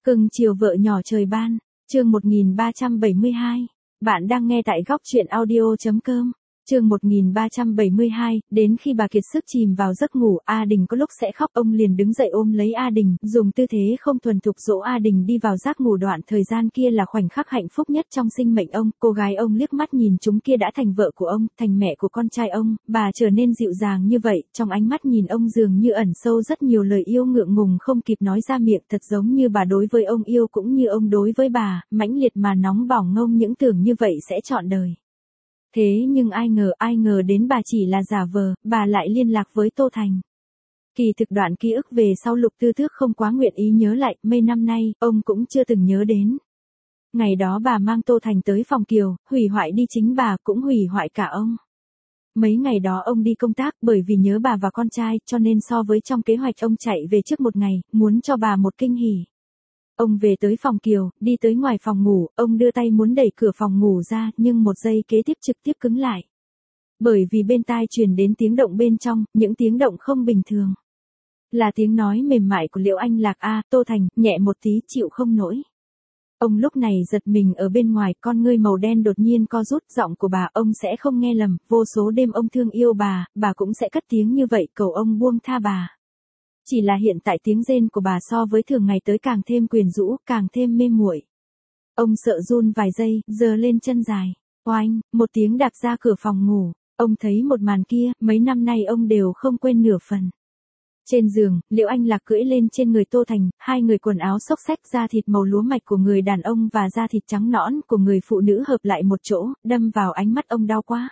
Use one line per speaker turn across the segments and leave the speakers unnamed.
Cưng chiều vợ nhỏ trời ban, chương 1372. Bạn đang nghe tại góc truyện audio.com. Chương 1372, đến khi bà kiệt sức chìm vào giấc ngủ, A Đình có lúc sẽ khóc, ông liền đứng dậy ôm lấy A Đình, dùng tư thế không thuần thục dỗ A Đình đi vào giấc ngủ. Đoạn thời gian kia là khoảnh khắc hạnh phúc nhất trong sinh mệnh ông, cô gái ông liếc mắt nhìn chúng kia đã thành vợ của ông, thành mẹ của con trai ông, bà trở nên dịu dàng như vậy, trong ánh mắt nhìn ông dường như ẩn sâu rất nhiều lời yêu ngượng ngùng không kịp nói ra miệng, thật giống như bà đối với ông yêu cũng như ông đối với bà, mãnh liệt mà nóng bỏng ngông những tưởng như vậy sẽ trọn đời. Thế nhưng ai ngờ đến bà chỉ là giả vờ, bà lại liên lạc với Tô Thành. Kỳ thực đoạn ký ức về sau Lục Tư Thước không quá nguyện ý nhớ lại, mấy năm nay, ông cũng chưa từng nhớ đến. Ngày đó bà mang Tô Thành tới phòng Kiều, hủy hoại đi chính bà cũng hủy hoại cả ông. Mấy ngày đó ông đi công tác bởi vì nhớ bà và con trai cho nên so với trong kế hoạch ông chạy về trước một ngày, muốn cho bà một kinh hỉ. Ông về tới phòng Kiều, đi tới ngoài phòng ngủ, ông đưa tay muốn đẩy cửa phòng ngủ ra nhưng một giây kế tiếp trực tiếp cứng lại. Bởi vì bên tai truyền đến tiếng động bên trong, những tiếng động không bình thường. Là tiếng nói mềm mại của Liễu Anh Lạc. Tô Thành, nhẹ một tí chịu không nổi. Ông lúc này giật mình ở bên ngoài, con ngươi màu đen đột nhiên co rút, giọng của bà ông sẽ không nghe lầm, vô số đêm ông thương yêu bà cũng sẽ cất tiếng như vậy cầu ông buông tha bà. Chỉ là hiện tại tiếng rên của bà so với thường ngày tới càng thêm quyến rũ, càng thêm mê muội. Ông sợ run vài giây, giơ lên chân dài. Oanh, một tiếng đạp ra cửa phòng ngủ. Ông thấy một màn kia, mấy năm nay ông đều không quên nửa phần. Trên giường, Liễu Anh Lạc cưỡi lên trên người Tô Thành, hai người quần áo xốc xách, da thịt màu lúa mạch của người đàn ông và da thịt trắng nõn của người phụ nữ hợp lại một chỗ, đâm vào ánh mắt ông đau quá.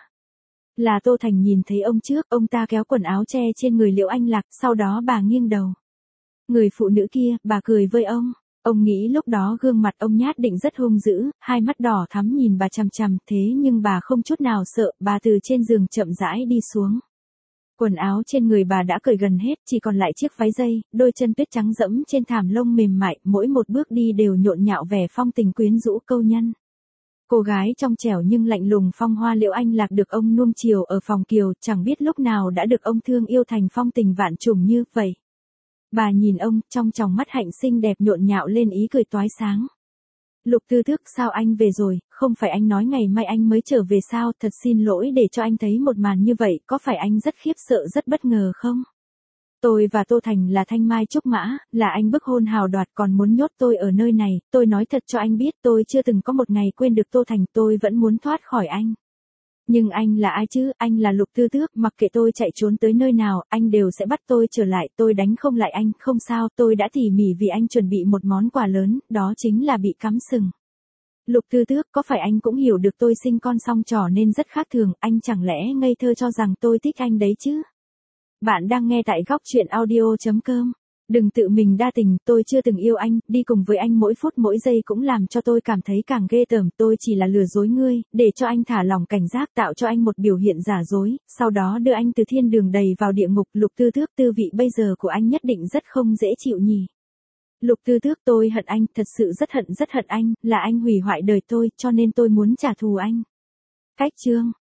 Là Tô Thành nhìn thấy ông trước, ông ta kéo quần áo che trên người Liễu Anh Lạc, sau đó bà nghiêng đầu. Người phụ nữ kia, bà cười với ông. Ông nghĩ lúc đó gương mặt ông nhát định rất hung dữ, hai mắt đỏ thắm nhìn bà chằm chằm, thế nhưng bà không chút nào sợ, bà từ trên giường chậm rãi đi xuống. Quần áo trên người bà đã cởi gần hết, chỉ còn lại chiếc váy dây, đôi chân tuyết trắng dẫm trên thảm lông mềm mại, mỗi một bước đi đều nhộn nhạo vẻ phong tình quyến rũ câu nhân. Cô gái trong trẻo nhưng lạnh lùng phong hoa Liễu Anh Lạc được ông nuông chiều ở phòng Kiều, chẳng biết lúc nào đã được ông thương yêu thành phong tình vạn trùng như vậy. Bà nhìn ông, trong tròng mắt hạnh xinh đẹp nhộn nhạo lên ý cười toái sáng. Lục Tư Thước, sao anh về rồi, không phải anh nói ngày mai anh mới trở về sao, thật xin lỗi để cho anh thấy một màn như vậy, có phải anh rất khiếp sợ rất bất ngờ không? Tôi và Tô Thành là thanh mai trúc mã, là anh bức hôn hào đoạt còn muốn nhốt tôi ở nơi này, tôi nói thật cho anh biết tôi chưa từng có một ngày quên được Tô Thành, tôi vẫn muốn thoát khỏi anh. Nhưng anh là ai chứ, anh là Lục Tư Thước, mặc kệ tôi chạy trốn tới nơi nào, anh đều sẽ bắt tôi trở lại, tôi đánh không lại anh, không sao, tôi đã tỉ mỉ vì anh chuẩn bị một món quà lớn, đó chính là bị cắm sừng. Lục Tư Thước, có phải anh cũng hiểu được tôi sinh con song trò nên rất khác thường, anh chẳng lẽ ngây thơ cho rằng tôi thích anh đấy chứ? Bạn đang nghe tại góc truyện audio.com. Đừng tự mình đa tình, tôi chưa từng yêu anh, đi cùng với anh mỗi phút mỗi giây cũng làm cho tôi cảm thấy càng ghê tởm, tôi chỉ là lừa dối ngươi, để cho anh thả lòng cảnh giác, tạo cho anh một biểu hiện giả dối, sau đó đưa anh từ thiên đường đầy vào địa ngục. Lục Tư Thước, tư vị bây giờ của anh nhất định rất không dễ chịu nhỉ. Lục Tư Thước, tôi hận anh, thật sự rất hận anh, là anh hủy hoại đời tôi, cho nên tôi muốn trả thù anh. Cách chương